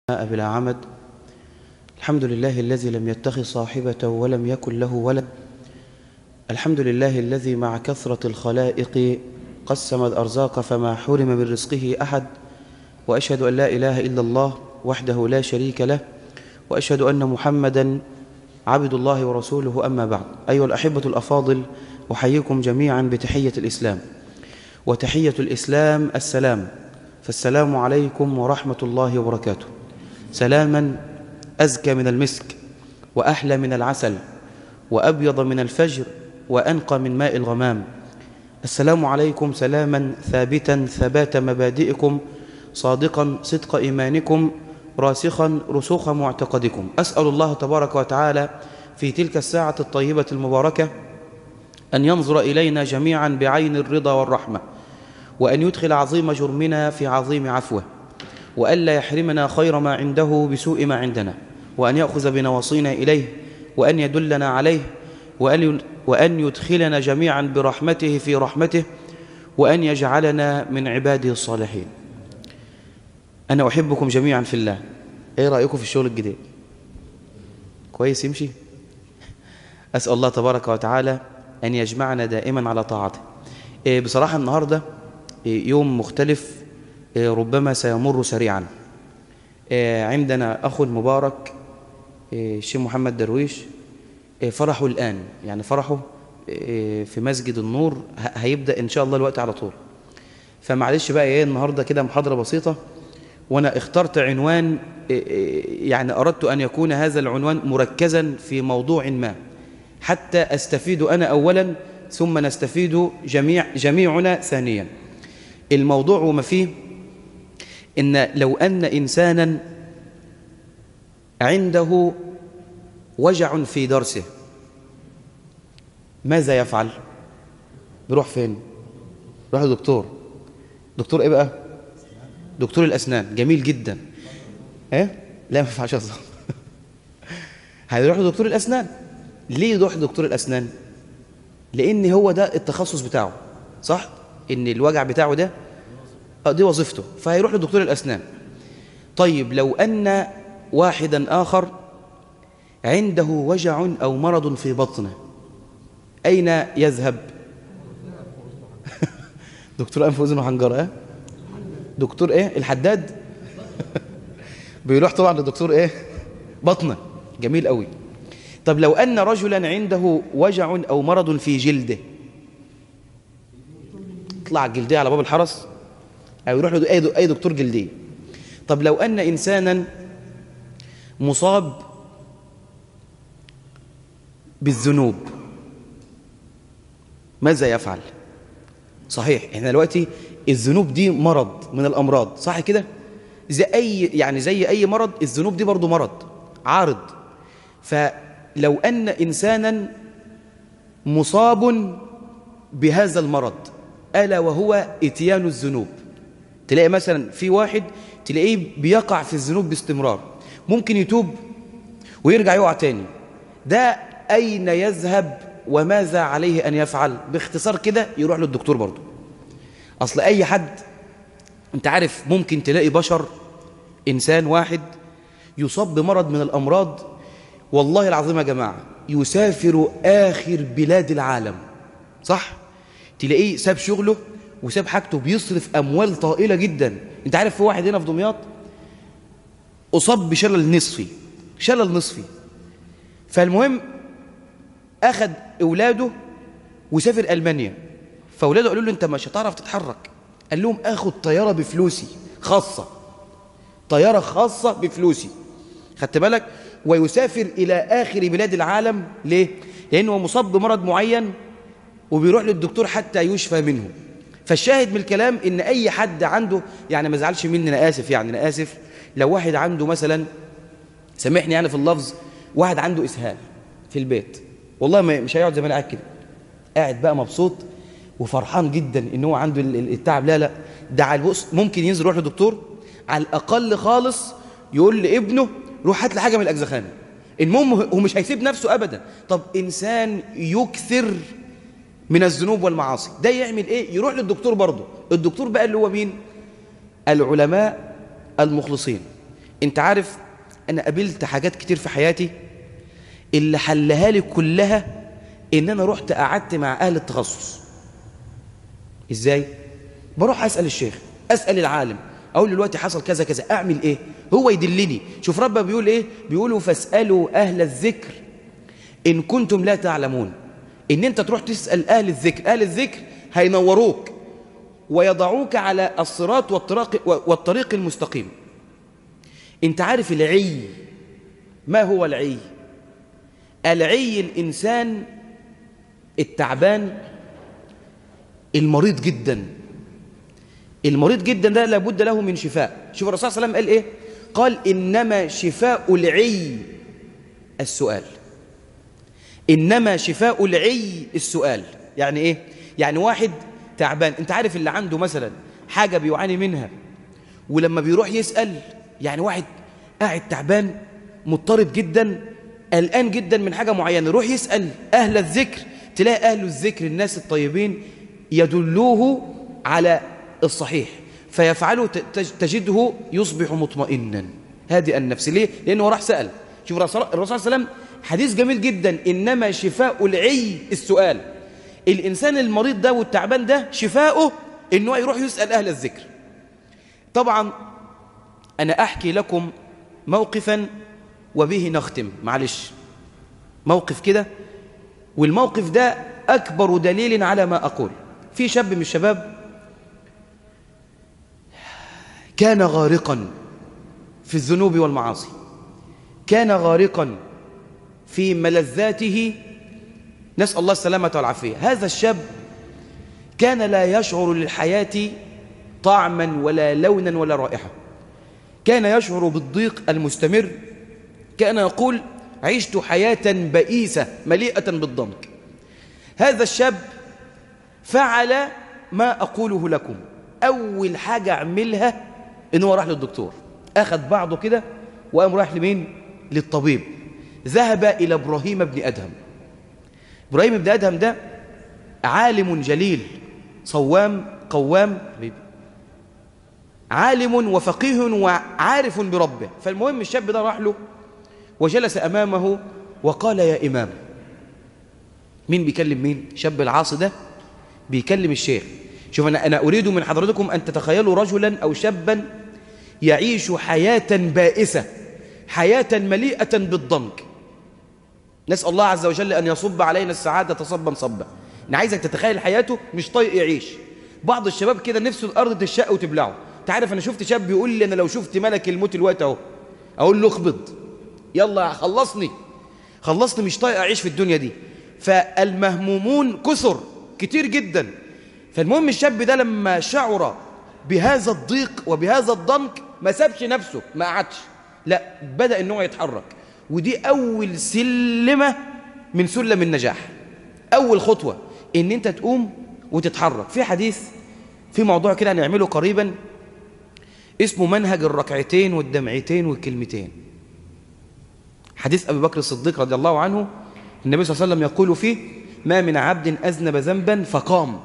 بلا عمد. الحمد لله الذي لم يتخذ صاحبة ولم يكن له ولد. الحمد لله الذي مع كثرة الخلائق قسم الأرزاق فما حرم من رزقه أحد. وأشهد أن لا إله إلا الله وحده لا شريك له، وأشهد أن محمدا عبد الله ورسوله. أما بعد، أيها الأحبة الأفاضل، أحييكم جميعا بتحية الإسلام، وتحية الإسلام السلام، فالسلام عليكم ورحمة الله وبركاته. سلاما أزكى من المسك، وأحلى من العسل، وأبيض من الفجر، وأنقى من ماء الغمام. السلام عليكم سلاما ثابتا ثبات مبادئكم، صادقا صدق إيمانكم، راسخا رسوخ معتقدكم. أسأل الله تبارك وتعالى في تلك الساعة الطيبة المباركة أن ينظر إلينا جميعا بعين الرضا والرحمة، وأن يدخل عظيم جرمنا في عظيم عفوه، وألا يحرمنا خير ما عنده بسوء ما عندنا، وأن يأخذ بنواصينا إليه، وأن يدلنا عليه، وأن يدخلنا جميعا برحمته في رحمته، وأن يجعلنا من عباده الصالحين. أنا أحبكم جميعا في الله. إيه رأيكم في الشغل الجديد؟ كويس يمشي؟ أسأل الله تبارك وتعالى أن يجمعنا دائما على طاعته. بصراحة النهاردة يوم مختلف، ربما سيمر سريعا. عندنا أخ مبارك الشيخ محمد درويش، فرحه الآن، يعني فرحه في مسجد النور هيبدأ إن شاء الله الوقت على طول. فمعلش بقى النهاردة كده محاضرة بسيطة، وأنا اخترت عنوان، يعني أردت أن يكون هذا العنوان مركزا في موضوع ما، حتى أستفيد أنا أولا، ثم نستفيد جميعنا ثانيا. الموضوع وما فيه إن لو أن إنسانا عنده وجع في درسه ماذا يفعل؟ بيروح فين؟ بيروح لدكتور. دكتور إيه بقى؟ دكتور الأسنان. جميل جدا. إيه؟ لا ما ينفعش أصلا. هيروح لدكتور الأسنان. ليه يروح لدكتور الأسنان؟ لأن هو ده التخصص بتاعه، صح؟ إن الوجع بتاعه ده دي وظيفته، فهيروح لدكتور الأسنان. طيب لو أن واحدا آخر عنده وجع أو مرض في بطنه، أين يذهب؟ دكتور أنف وأذن وحنجرة. دكتور إيه؟ الحداد. بيروح طبعا لدكتور إيه؟ بطنه. جميل قوي. طب لو أن رجلا عنده وجع أو مرض في جلده، يطلع الجلدية على باب الحرس أو يروح له أي دكتور جلدية. طب لو أن إنسانا مصاب بالذنوب ماذا يفعل؟ صحيح، احنا دلوقتي الذنوب دي مرض من الأمراض، صح كده؟ زي أي مرض، الذنوب دي برضو مرض عارض. فلو أن إنسانا مصاب بهذا المرض ألا وهو إتيان الذنوب، تلاقي مثلا في واحد تلاقيه بيقع في الذنوب باستمرار، ممكن يتوب ويرجع يقع تاني. ده أين يذهب وماذا عليه أن يفعل؟ باختصار كده يروح للدكتور برضه. أصل أي حد، أنت عارف، ممكن تلاقي بشر، إنسان واحد يصاب بمرض من الأمراض، والله العظيم يا جماعة يسافر آخر بلاد العالم، صح؟ تلاقيه ساب شغله وساب حاجته، بيصرف أموال طائلة جدا. أنت عارف في واحد هنا في دمياط أصاب بشلل نصفي، شلل نصفي. فالمهم أخذ أولاده وسافر ألمانيا، فأولاده قالوا له أنت مش هتعرف تتحرك. قال لهم أخذ طيارة بفلوسي خاصة، طيارة خاصة بفلوسي، خدت بالك؟ ويسافر إلى آخر بلاد العالم. ليه؟ لأنه مصاب بمرض معين وبيروح للدكتور حتى يشفى منه. فالشاهد من الكلام إن أي حد عنده، يعني ما زعلش مني، أنا آسف، يعني أنا آسف لو واحد عنده مثلا، سامحني يعني في اللفظ، واحد عنده إسهال في البيت، والله مش هيقعد زي ما أنا قاعد كده، قاعد بقى مبسوط وفرحان جدا إن هو عنده التعب. لا ده على البؤس ممكن ينزل يروح للدكتور، على الأقل خالص يقول لابنه روح هات لي حاجة من الأجزخانة. المهم هو مش هيسيب نفسه أبدا. طب إنسان يكثر من الذنوب والمعاصي، ده يعمل إيه؟ يروح للدكتور برضه. الدكتور بقى اللي هو مين؟ العلماء المخلصين انت عارف انا قابلت حاجات كتير في حياتي اللي حلها لي كلها ان انا رحت قعدت مع اهل التخصص. ازاي؟ بروح اسال الشيخ، اسال العالم، اقول له دلوقتي حصل كذا كذا، اعمل ايه؟ هو يدلني. شوف ربنا بيقول ايه؟ بيقولوا فاسالوا اهل الذكر ان كنتم لا تعلمون. ان انت تروح تسال اهل الذكر، اهل الذكر هينوروك ويضعوك على الصراط والطريق المستقيم. انت عارف العي؟ ما هو العي؟ العي الإنسان التعبان المريض جدا. المريض جدا ده لابد له من شفاء. شوف الرسول صلى الله عليه وسلم قال ايه؟ قال إنما شفاء العي السؤال. إنما شفاء العي السؤال. يعني ايه؟ يعني واحد تعبان، انت عارف اللي عنده مثلا حاجة بيعاني منها ولما بيروح يسأل، يعني واحد قاعد تعبان مضطرب جدا قلقان جدا من حاجة معينة، يروح يسأل أهل الذكر، تلاقي أهل الذكر الناس الطيبين يدلوه على الصحيح فيفعله، تجده يصبح مطمئنا هادئ النفس. ليه؟ لأنه راح سأل. شوف الرسول صلى الله عليه وسلم حديث جميل جدا، إنما شفاء العي السؤال. الإنسان المريض ده والتعبان ده شفاؤه إنه يروح يسأل أهل الذكر. طبعا أنا أحكي لكم موقفا وبه نختم. معلش، موقف كده، والموقف ده أكبر دليل على ما أقول. في شاب من الشباب كان غارقا في الذنوب والمعاصي، كان غارقا في ملذاته، نسأل الله السلامة والعافية. هذا الشاب كان لا يشعر للحياة طعما ولا لونا ولا رائحة، كان يشعر بالضيق المستمر، كان يقول عشت حياة بئيسة مليئة بالضنك. هذا الشاب فعل ما أقوله لكم. أول حاجة عملها إنه راح للدكتور، أخذ بعضه كده وقام راح لمين؟ للطبيب. ذهب إلى إبراهيم بن أدهم. إبراهيم بن أدهم ده عالم جليل، صوام قوام، عالم وفقيه وعارف بربه. فالمهم الشاب ده راح له وجلس أمامه وقال يا إمام. مين بيكلم مين؟ شاب العاصي ده بيكلم الشيخ. شوف أنا أريد من حضرتكم أن تتخيلوا رجلا أو شابا يعيش حياة بائسة، حياة مليئة بالضنك. نسأل الله عز وجل أن يصب علينا السعادة صبا صبا. أنا عايزك تتخيل حياته مش طايق يعيش. بعض الشباب كده نفسه الأرض تشق وتبلعه. تعرف أنا شفت شاب بيقول لي أنا لو شفت ملك الموت الوقت أهو أقول له اخبض يلا خلصني مش طايق أعيش في الدنيا دي. فالمهمومون كثر كتير جدا. فالمهم الشاب ده لما شعر بهذا الضيق وبهذا الضنك ما سابش نفسه، ما قعدش، لا بدأ إنه يتحرك. ودي أول سلمة من سلم النجاح، أول خطوة إن أنت تقوم وتتحرك. في حديث، في موضوع كده هنعمله قريبا اسمه منهج الركعتين والدمعتين والكلمتين. حديث أبي بكر الصديق رضي الله عنه، النبي صلى الله عليه وسلم يقول فيه ما من عبد أذنب ذنبا فقام.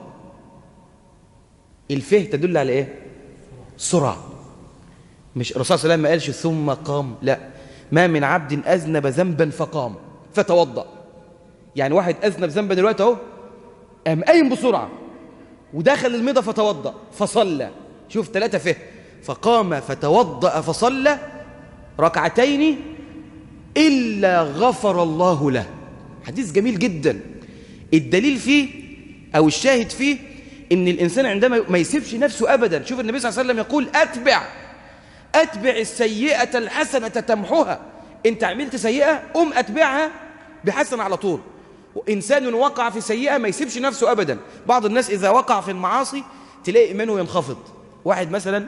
الفه تدل على إيه؟ سرعة. مش الرسول صلى الله عليه وسلم ما قالش ثم قام، لا، ما من عبد أذنب ذنبا فقام فتوضأ. يعني واحد أذنب ذنبا دلوقتي اهو قام قايم بسرعة ودخل الميضة فتوضأ فصلى. شوف 3 فه، فقام فتوضأ فصلى ركعتين إلا غفر الله له. حديث جميل جدا. الدليل فيه أو الشاهد فيه إن الإنسان عندما ما يسيبش نفسه أبدا. شوف النبي صلى الله عليه وسلم يقول أتبع السيئة الحسنة تمحوها. أنت عملت سيئة قم أتبعها بحسنة على طول. وإنسان وقع في سيئة ما يسيبش نفسه أبدا. بعض الناس إذا وقع في المعاصي تلاقي إيمانه ينخفض. واحد مثلا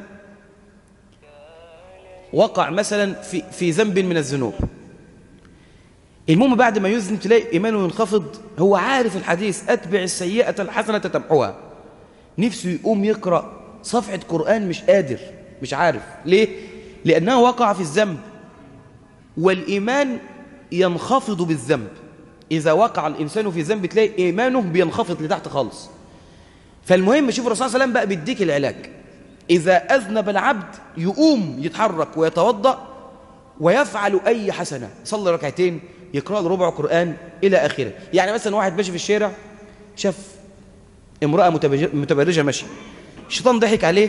وقع مثلا في ذنب من الذنوب، المهم بعد ما يذنب تلاقي إيمانه ينخفض. هو عارف الحديث أتبع السيئة الحسنة تمحوها، نفسه يقوم يقرأ صفحة قرآن مش قادر، مش عارف ليه؟ لأنه وقع في الذنب، والإيمان ينخفض بالذنب. إذا وقع الإنسان في ذنب تلاقي إيمانه بينخفض لتحت خالص. فالمهم شوف الرسول صلى الله عليه وسلم بقى بيديك العلاج. إذا أذنب العبد يقوم يتحرك ويتوضأ ويفعل أي حسنة، صلي ركعتين، يقرأ له ربع قرآن إلى آخره. يعني مثلا واحد ماشي في الشارع شاف امرأة متبرجة ماشية، الشيطان ضحك عليه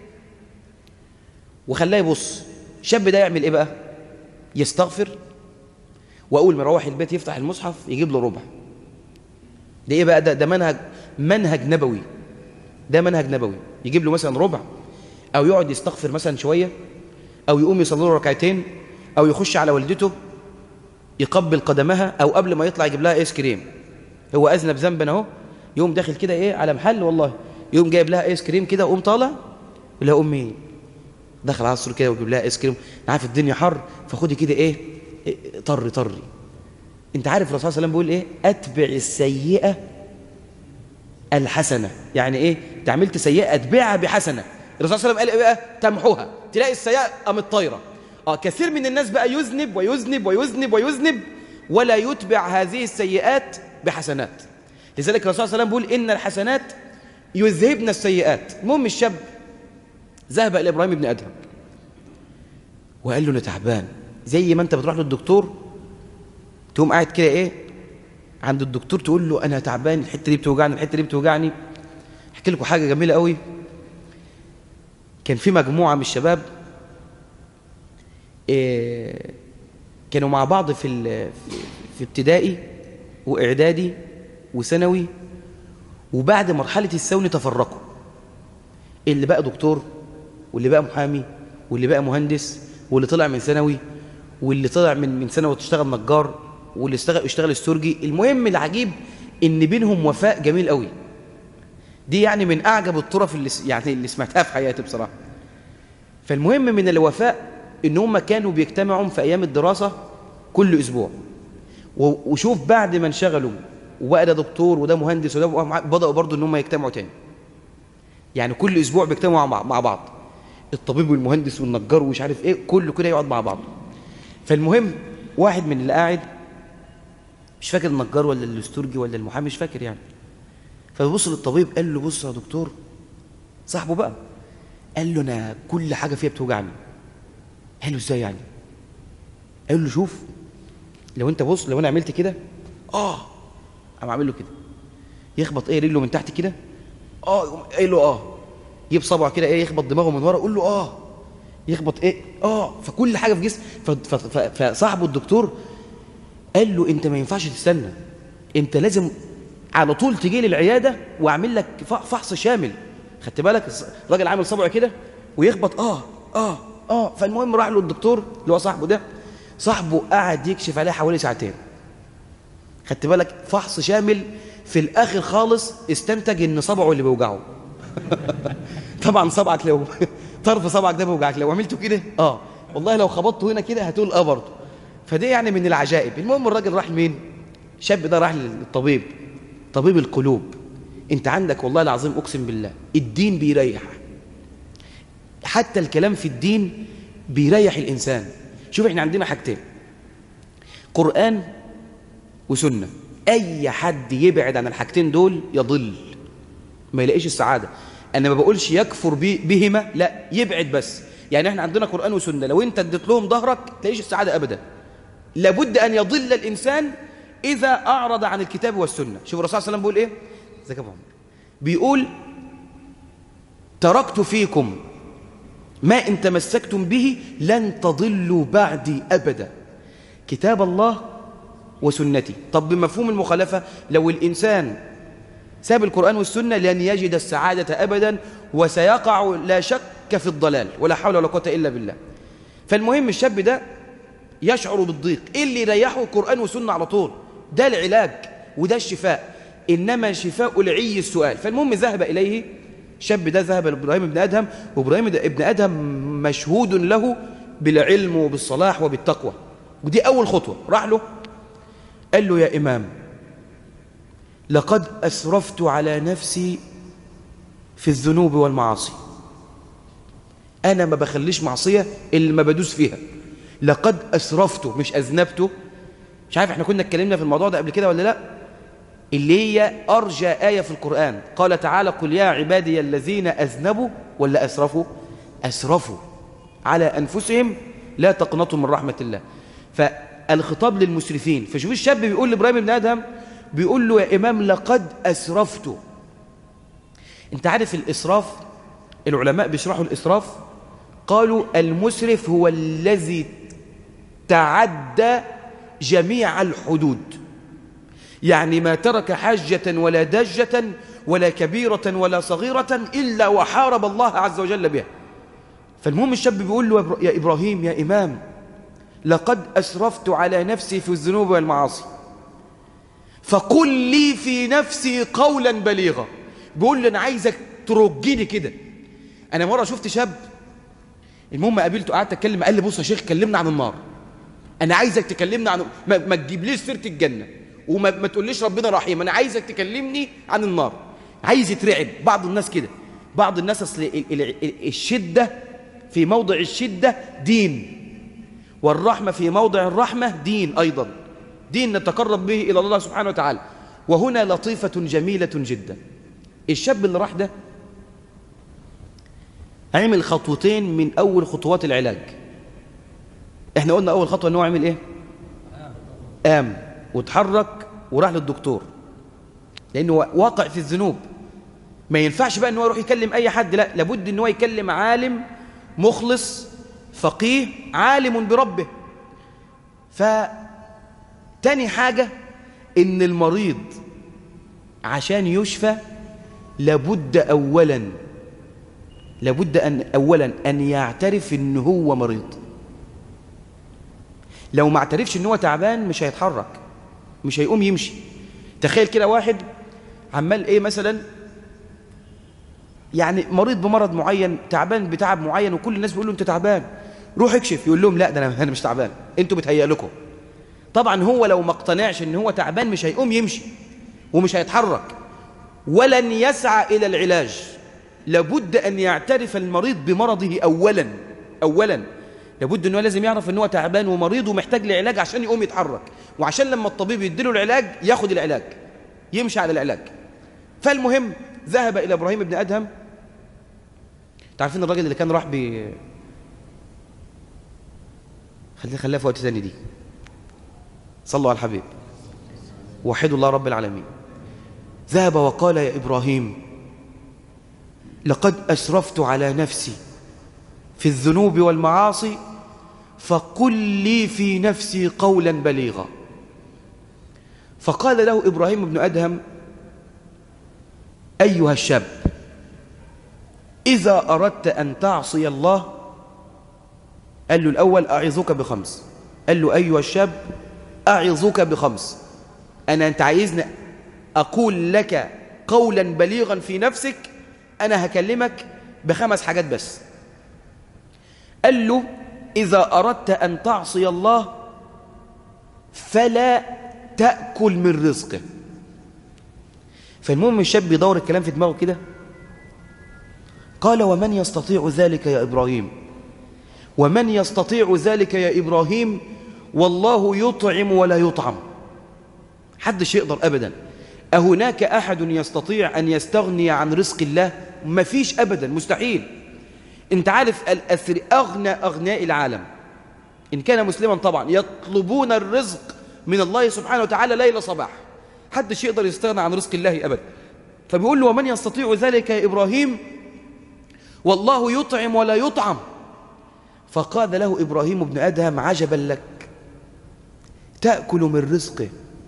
وخلاه يبص. الشاب ده يعمل إيه بقى؟ يستغفر، وأول ما يروح البيت يفتح المصحف يجيب له ربع. ده إيه بقى؟ ده منهج نبوي. ده منهج نبوي. يجيب له مثلا ربع، أو يقعد يستغفر مثلا شوية، أو يقوم يصلي له ركعتين، أو يخش على والدته يقبل قدمها، أو قبل ما يطلع يجيب لها آيس كريم. هو أذنب ذنبا أهو، يقوم داخل كده إيه على محل والله، يقوم جايب لها آيس كريم كده، وقوم طالع يقول لها أمي دخل على السور كده ويجيب لها آيس كريم، عارف الدنيا حر فخدي كده إيه طري. أنت عارف الرسول صلى الله عليه وسلم بيقول إيه؟ أتبع السيئة الحسنة. يعني إيه؟ أنت عملت سيئة أتبعها بحسنة. الرسول صلى الله عليه وسلم قال إيه بقى؟ تمحوها. تلاقي السيئة قامت طايرة. كثير من الناس بقى يذنب ويذنب ويذنب ويذنب ولا يتبع هذه السيئات بحسنات. لذلك الرسول صلى الله عليه وسلم بيقول إن الحسنات يذهبن السيئات. المهم الشاب ذهب إلى إبراهيم بن أدهم وقال له أنا تعبان. زي ما أنت بتروح للدكتور تقوم قاعد كده إيه عند الدكتور تقول له أنا تعبان، الحتة دي بتوجعني، الحتة دي بتوجعني. أحكي لكم حاجة جميلة قوي. كان في مجموعة من الشباب كانوا مع بعض في ابتدائي وإعدادي وثانوي، وبعد مرحلة الثانوي تفرقوا. اللي بقى دكتور، واللي بقى محامي، واللي بقى مهندس، واللي طلع من ثانوي، واللي طلع من ثانوي وتشتغل نجار، واللي اشتغل استورجي. المهم العجيب ان بينهم وفاء جميل قوي. دي يعني من اعجب الطرف اللي سمعتها في حياتي بصراحه. فالمهم من الوفاء ان هم كانوا بيجتمعوا في ايام الدراسه كل اسبوع، وشوف بعد ما انشغلوا وبقى ده دكتور وده مهندس وده بدأوا برضو ان هم يجتمعوا تاني. يعني كل اسبوع بيجتمعوا مع بعض، الطبيب والمهندس والنجار ومش عارف ايه، كله كده يقعد مع بعض. فالمهم واحد من اللي قاعد مش فاكر النجار ولا الاستورجي ولا المحامي مش فاكر يعني، فبيبص للطبيب قال له بص يا دكتور، صاحبه بقى، قال له انا كل حاجه فيها بتوجعني. قال له ازاي يعني؟ قال له شوف لو انت بص، لو انا عملت كده قام عامل له كده، يخبط ايه رجله من تحت كده، قال له يجيب صبعه كده ايه يخبط دماغه من ورا، يقول له يخبط ايه فكل حاجه في جسم. فصاحبه الدكتور قال له انت ما ينفعش تستنى، انت لازم على طول تجي لي العياده واعمل لك فحص شامل. خدت بالك؟ الراجل عامل صبعه كده ويخبط فالمهم راح له الدكتور اللي هو صاحبه ده، صاحبه قعد يكشف عليه حوالي ساعتين. خدت بالك؟ فحص شامل. في الاخر خالص استنتج ان صبعه اللي بيوجعه. طبعا صبعك لو طرف صبعك ده بيوجعك لو عملته كده والله لو خبطته هنا كده هتقول برضه. فدي يعني من العجائب. المهم الراجل راح لمين؟ الشاب ده راح للطبيب، طبيب القلوب. انت عندك والله العظيم اقسم بالله الدين بيريح، حتى الكلام في الدين بيريح الانسان. شوف احنا عندنا حاجتين، قرآن وسنة. اي حد يبعد عن الحاجتين دول يضل، ما يلاقيش السعادة. انا ما بقولش يكفر بهما، لا، يبعد بس. يعني احنا عندنا قرآن وسنة، لو انت اديت لهم ظهرك تلاقيش السعادة ابدا. لابد ان يضل الانسان اذا اعرض عن الكتاب والسنة. شوف الرسول صلى الله عليه وسلم بيقول ايه؟ ازيك يا ابو عمر؟ بيقول تركت فيكم ما ان تمسكتم به لن تضلوا بعدي ابدا، كتاب الله وسنتي. طب بمفهوم المخالفة، لو الإنسان ساب القرآن والسنة لن يجد السعادة أبدا، وسيقع لا شك في الضلال، ولا حول ولا قوة إلا بالله. فالمهم الشاب ده يشعر بالضيق، إيه اللي يريحه؟ القرآن والسنة على طول، ده العلاج وده الشفاء، إنما شفاء العي السؤال. فالمهم ذهب إليه الشاب ده، ذهب لإبراهيم بن أدهم، وإبراهيم بن أدهم مشهود له بالعلم وبالصلاح وبالتقوى، ودي أول خطوة. راح له قال له يا إمام لقد أسرفت على نفسي في الذنوب والمعاصي، أنا ما بخليش معصية اللي ما بدوس فيها. لقد أسرفت مش أذنبت. مش عارف احنا كنا اتكلمنا في الموضوع ده قبل كده ولا لا، اللي هي أرجى آية في القرآن. قال تعالى قل يا عبادي الذين أذنبوا ولا أسرفوا؟ أسرفوا على أنفسهم لا تقنطوا من رحمة الله. فالخطاب للمسرفين. فشوف الشاب بيقول لإبراهيم بن أدهم، بيقول له يا إمام لقد أسرفت. أنت عارف الإسراف، العلماء بيشرحوا الإسراف، قالوا المسرف هو الذي تعدى جميع الحدود، يعني ما ترك حاجة ولا دجة ولا كبيرة ولا صغيرة إلا وحارب الله عز وجل بها. فالمهم الشاب بيقول له يا إبراهيم يا إمام لقد أسرفت على نفسي في الذنوب والمعاصي، فقل لي في نفسي قولا بليغا. بيقول لي أنا عايزك ترجيني كده. أنا مرة شفت شاب، المهم قابلته قعدت أتكلم، قال لي بص يا شيخ كلمنا عن النار، أنا عايزك تكلمنا عن ما تجيبليش سيرة الجنة وما تقوليش ربنا رحيم، أنا عايزك تكلمني عن النار. عايز يترعب. بعض الناس كده، بعض الناس أصل الشدة في موضع الشدة دين، والرحمة في موضع الرحمة دين أيضا، دين نتقرب به إلى الله سبحانه وتعالى. وهنا لطيفة جميلة جدا. الشاب اللي راح ده عمل خطوتين من أول خطوات العلاج. احنا قلنا أول خطوة أنه عمل إيه؟ قام وتحرك وراح للدكتور، لأنه واقع في الذنوب. ما ينفعش بقى أنه يروح يكلم أي حد، لا، لابد أنه يكلم عالم مخلص فقيه عالم بربه. فتاني حاجة إن المريض عشان يشفى لابد أولا أن يعترف إن هو مريض. لو ما اعترفش إن هو تعبان مش هيتحرك، مش هيقوم يمشي. تخيل كده واحد عمال إيه مثلا، يعني مريض بمرض معين، تعبان بتعب معين، وكل الناس بيقول له أنت تعبان روح اكشف، يقول لهم لا ده أنا مش تعبان، أنتوا بتهيأ لكم. طبعا هو لو ما اقتنعش إن هو تعبان مش هيقوم يمشي ومش هيتحرك ولن يسعى إلى العلاج. لابد أن يعترف المريض بمرضه أولا. لابد أنه لازم يعرف أنه تعبان ومريض ومحتاج لعلاج عشان يقوم يتحرك، وعشان لما الطبيب يديله العلاج ياخد العلاج، يمشي على العلاج. فالمهم ذهب إلى إبراهيم بن أدهم. تعرفين الراجل اللي كان راح خليها في وقت ثاني دي. صلوا على الحبيب، وحدوا الله رب العالمين. ذهب وقال يا إبراهيم لقد أسرفت على نفسي في الذنوب والمعاصي، فقل لي في نفسي قولا بليغا. فقال له إبراهيم بن أدهم أيها الشاب إذا أردت أن تعصي الله، قال له الأول أعظك بخمس، قال له أيها الشاب أعظك بخمس، أنت عايزني أقول لك قولا بليغا في نفسك، أنا هكلمك ب5 حاجات بس. قال له إذا أردت أن تعصي الله فلا تأكل من رزقه. فالمهم الشاب يدور الكلام في دماغه كده، قال ومن يستطيع ذلك يا إبراهيم؟ ومن يستطيع ذلك يا إبراهيم؟ والله يطعم ولا يطعم، حدش يقدر أبدا. أهناك أحد يستطيع أن يستغني عن رزق الله؟ ما فيش أبدا، مستحيل. أنت عارف أغنى أغنياء العالم إن كان مسلما طبعا يطلبون الرزق من الله سبحانه وتعالى ليل صباح، حدش يقدر يستغنى عن رزق الله أبدا. فبيقول له ومن يستطيع ذلك يا إبراهيم؟ والله يطعم ولا يطعم. فقال له إبراهيم بن أدهم عجبا لك، تأكل من رزقه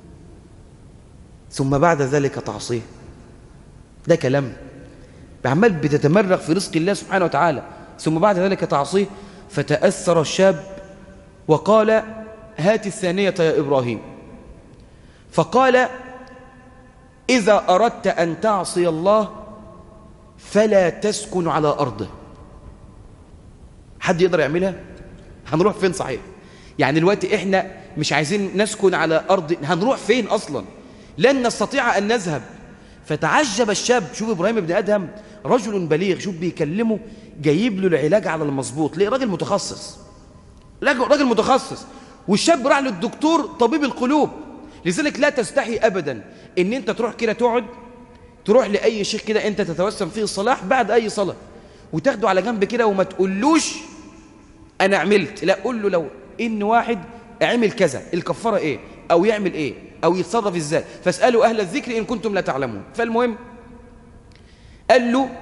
ثم بعد ذلك تعصيه؟ ده كلام عمال بتتمرغ في رزق الله سبحانه وتعالى ثم بعد ذلك تعصيه. فتأثر الشاب وقال هات الثانية يا إبراهيم. فقال إذا أردت أن تعصي الله فلا تسكن على أرضه. حد يقدر يعملها؟ هنروح فين صحيح؟ يعني دلوقتي إحنا مش عايزين نسكن على أرض، هنروح فين أصلا؟ لن نستطيع أن نذهب. فتعجب الشاب. شوف إبراهيم بن أدهم رجل بليغ، شوف بيكلمه جايب له العلاج على المظبوط. ليه؟ راجل متخصص، راجل متخصص. والشاب راح للدكتور طبيب القلوب. لذلك لا تستحي أبدا إن أنت تروح كده تقعد تروح لأي شيخ كده أنت تتوسم فيه الصلاح بعد أي صلاة وتاخده على جنب كده وما تقولوش أنا عملت، لا قل له لو إن واحد عمل كذا الكفارة إيه، أو يعمل إيه، أو يتصرف إزاي، فاسألوا أهل الذكر إن كنتم لا تعلمون. فالمهم قال له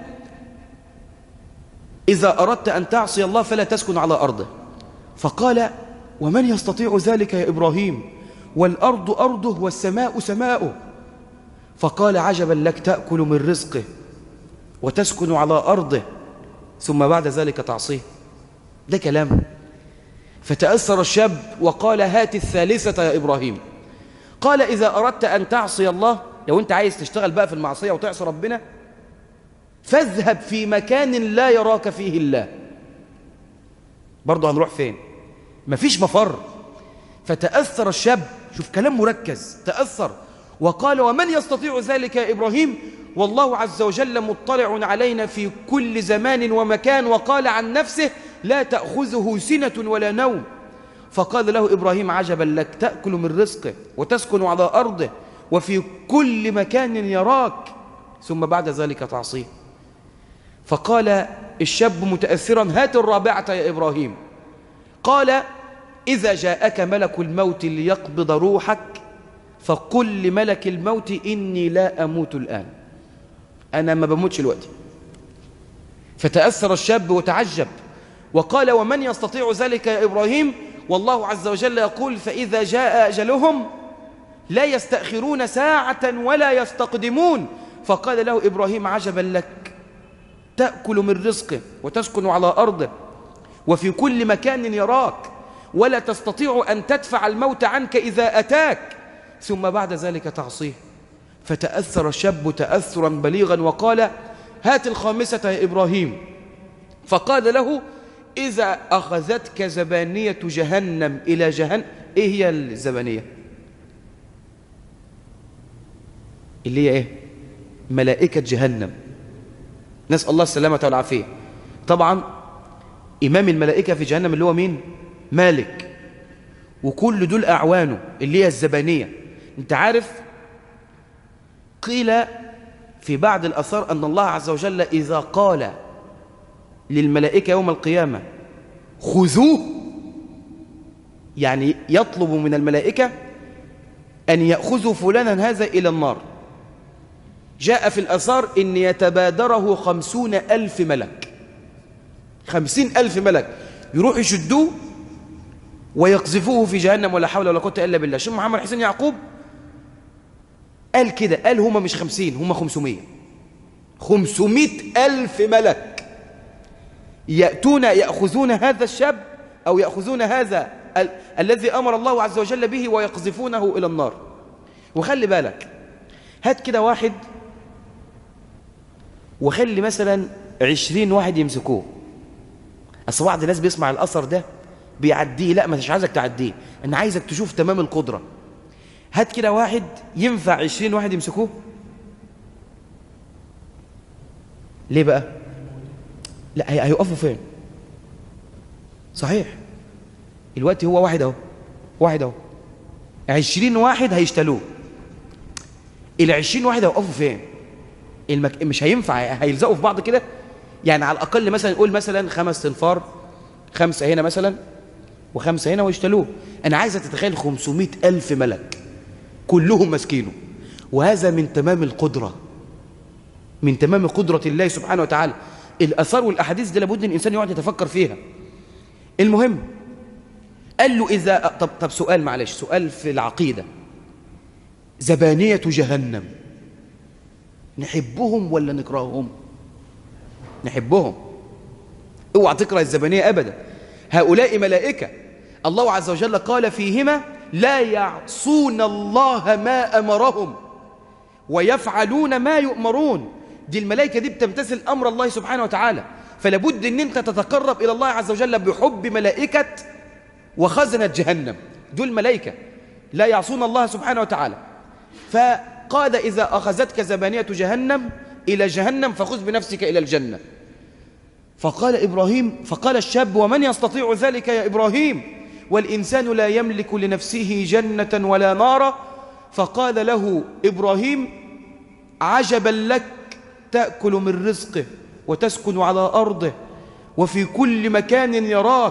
إذا أردت أن تعصي الله فلا تسكن على أرضه. فقال ومن يستطيع ذلك يا إبراهيم، والأرض أرضه والسماء سماؤه. فقال عجبا لك، تأكل من رزقه وتسكن على أرضه ثم بعد ذلك تعصيه؟ ده كلام. فتأثر الشاب وقال هات الثالثة يا إبراهيم. قال إذا أردت أن تعصي الله، لو أنت عايز تشتغل بقى في المعصية وتعصي ربنا، فاذهب في مكان لا يراك فيه الله. برضه هنروح فين؟ مفيش مفر. فتأثر الشاب، شوف كلام مركز، تأثر وقال ومن يستطيع ذلك يا إبراهيم، والله عز وجل مطلع علينا في كل زمان ومكان، وقال عن نفسه لا تأخذه سنة ولا نوم. فقال له إبراهيم عجبا لك، تأكل من رزقه وتسكن على أرضه وفي كل مكان يراك ثم بعد ذلك تعصيه. فقال الشاب متأثرا هات الرابعة يا إبراهيم. قال إذا جاءك ملك الموت ليقبض روحك فقل لملك الموت إني لا أموت الآن، أنا ما بموتش الوقت. فتأثر الشاب وتعجب وقال ومن يستطيع ذلك يا إبراهيم، والله عز وجل يقول فإذا جاء أجلهم لا يستأخرون ساعة ولا يستقدمون. فقال له إبراهيم عجبا لك، تأكل من رزقه وتسكن على أرضه وفي كل مكان يراك ولا تستطيع أن تدفع الموت عنك إذا أتاك ثم بعد ذلك تعصيه. فتأثر الشاب تأثرا بليغا وقال هات الخامسة يا إبراهيم. فقال له إذا أخذتك زبانية جهنم إلى جهنم. إيه هي الزبانية؟ اللي هي إيه؟ ملائكة جهنم، نسأل الله السلامة والعافية. طبعا إمام الملائكة في جهنم اللي هو مين؟ مالك، وكل دول أعوانه اللي هي الزبانية. انت عارف قيل في بعض الأثار أن الله عز وجل إذا قال للملائكة يوم القيامة خذوه، يعني يطلب من الملائكة أن يأخذوا فلانا هذا إلى النار. جاء في الأثار أن يتبادره 50,000 ملك، 50,000 ملك يروح يشدوه ويقذفوه في جهنم ولا حول ولا قوة إلا بالله. شيخ محمد حسين يعقوب قال كده، قال هم مش 50 هم 500,000 ملك يأتون يأخذون هذا الشاب أو يأخذون هذا الذي أمر الله عز وجل به ويقذفونه إلى النار. وخلي بالك، هات كده واحد وخلي مثلا 20 واحد يمسكوه. أصل بعض الناس بيسمع الأثر ده بيعديه، لا مش عايزك تعديه، أنا عايزك تشوف تمام القدرة. هات كده واحد ينفع 20 واحد يمسكوه؟ ليه بقى؟ لا هيقفوا فين؟ صحيح الوقت هو واحد اهو، واحد اهو، 20 واحد هيشتلوه، ال20 واحد هيقفوا فين؟ مش هينفع، هيلزقوا في بعض كده. يعني على الأقل مثلا نقول مثلا 5 تنفار، 5 هنا مثلا و5 هنا ويشتلوه. أنا عايزة تتخيل 500,000 ملك كلهم مسكينه. وهذا من تمام القدرة، من تمام قدرة الله سبحانه وتعالى. الأثار والأحاديث دي لابد أن الإنسان يقعد يتفكر فيها. المهم قال له إذا طب سؤال، معلش سؤال في العقيدة، زبانية جهنم نحبهم ولا نكرههم؟ نحبهم، اوعى تكره الزبانية أبدا. هؤلاء ملائكة الله عز وجل قال فيهما لا يعصون الله ما أمرهم ويفعلون ما يؤمرون. دي الملائكة دي بتمتثل أمر الله سبحانه وتعالى. فلابد أن أنت تتقرب إلى الله عز وجل بحب ملائكة وخزنة جهنم. دول ملائكة لا يعصون الله سبحانه وتعالى. فقال إذا أخذتك زبانية جهنم إلى جهنم فخذ بنفسك إلى الجنة. فقال الشاب ومن يستطيع ذلك يا إبراهيم، والإنسان لا يملك لنفسه جنة ولا نارا. فقال له إبراهيم عجبا لك، تأكل من رزقه وتسكن على أرضه وفي كل مكان يراك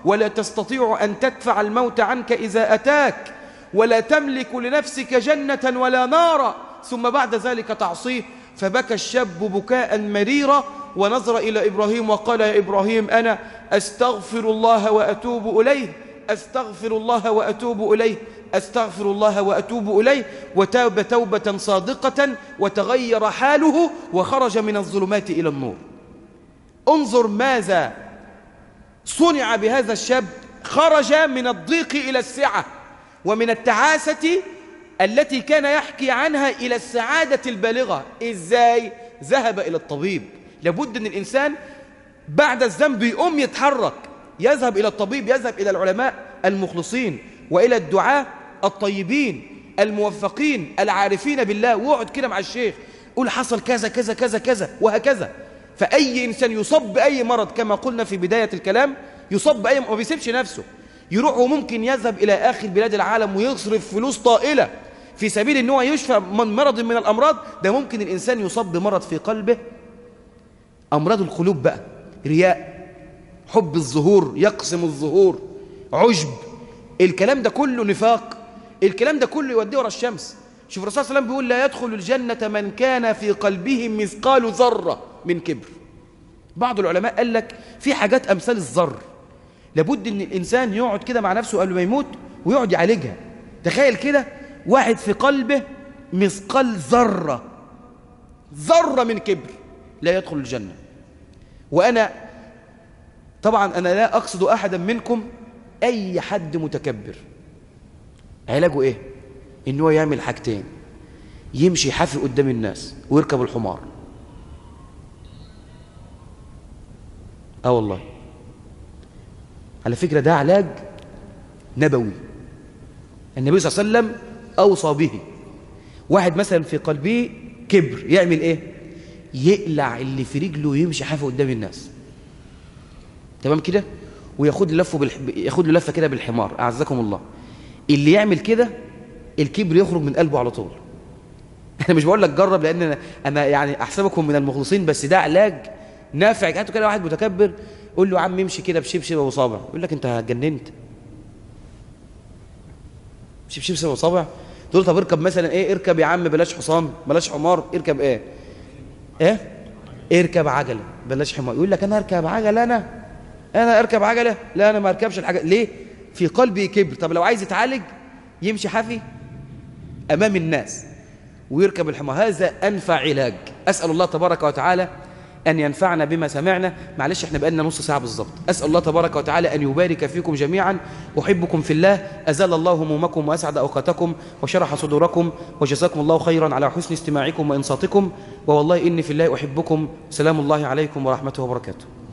ولا تستطيع أن تدفع الموت عنك إذا أتاك، ولا تملك لنفسك جنة ولا نارا، ثم بعد ذلك تعصيه. فبكى الشاب بكاء مريرا ونظر إلى إبراهيم وقال: يا إبراهيم أنا أستغفر الله وأتوب إليه، أستغفر الله وأتوب إليه، أستغفر الله وأتوب إليه. وتاب توبة صادقة وتغير حاله وخرج من الظلمات إلى النور. انظر ماذا صنع بهذا الشاب، خرج من الضيق إلى السعة، ومن التعاسة التي كان يحكي عنها إلى السعادة البالغة. إزاي؟ ذهب إلى الطبيب. لابد أن الإنسان بعد الذنب يقوم يتحرك، يذهب إلى الطبيب، يذهب إلى العلماء المخلصين وإلى الدعاة الطيبين الموفقين العارفين بالله، وقعد كده مع الشيخ قول حصل كذا كذا كذا كذا وهكذا. فأي إنسان يصاب بأي مرض كما قلنا في بداية الكلام، يصاب بأي مرض ما بيسيبش نفسه، يروح وممكن يذهب إلى آخر بلاد العالم ويصرف فلوس طائلة في سبيل أنه يشفى من مرض من الأمراض. ده ممكن الإنسان يصاب بمرض في قلبه، أمراض القلوب بقى، رياء، حب الظهور، يقسم الظهور، عجب، الكلام ده كله نفاق، الكلام ده كله يوديه ورا الشمس. شوف الرسول صلى الله عليه وسلم بيقول: لا يدخل الجنة من كان في قلبه مثقال ذرة من كبر. بعض العلماء قال لك في حاجات أمثال الذر لابد أن الإنسان يقعد كده مع نفسه قبل ما يموت ويقعد يعالجها. تخيل كده واحد في قلبه مثقال ذرة من كبر، لا يدخل الجنة. وأنا طبعا أنا لا أقصد أحدا منكم، أي حد متكبر علاجه إيه؟ إنه يعمل حاجتين: يمشي حافي قدام الناس ويركب الحمار. والله على فكرة ده علاج نبوي، النبي صلى الله عليه وسلم أوصى به. واحد مثلا في قلبه كبر يعمل إيه؟ يقلع اللي في رجله ويمشي حافي قدام الناس، تمام كده، وياخد له لفة كده بالحمار، أعزكم الله. اللي يعمل كده الكبر يخرج من قلبه على طول. أنا مش بقول لك جرب، لأن أنا يعني أحسبكم من المخلصين، بس ده علاج نافع. هاتوا كده واحد متكبر قول له: يا عم امشي كده بشبشب وصابع، يقول لك: انت اتجننت؟ بشبشب وصابع؟ تقول له: طب اركب مثلا ايه، اركب يا عم بلاش حصان بلاش حمار، اركب ايه اركب عجله بلاش حمار. يقول لك: انا اركب عجله، انا اركب عجله؟ لا انا ما اركبش العجله. ليه؟ في قلبي كبر. طب لو عايز يتعالج يمشي حافي امام الناس ويركب الحمار، هذا انفع علاج. اسال الله تبارك وتعالى أن ينفعنا بما سمعنا. معلش احنا بقالنا نص ساعة بالظبط. أسأل الله تبارك وتعالى أن يبارك فيكم جميعا، أحبكم في الله، أزال الله همومكم وأسعد أوقاتكم وشرح صدوركم، وجزاكم الله خيرا على حسن استماعكم وإنصاتكم، ووالله إني في الله أحبكم. سلام الله عليكم ورحمته وبركاته.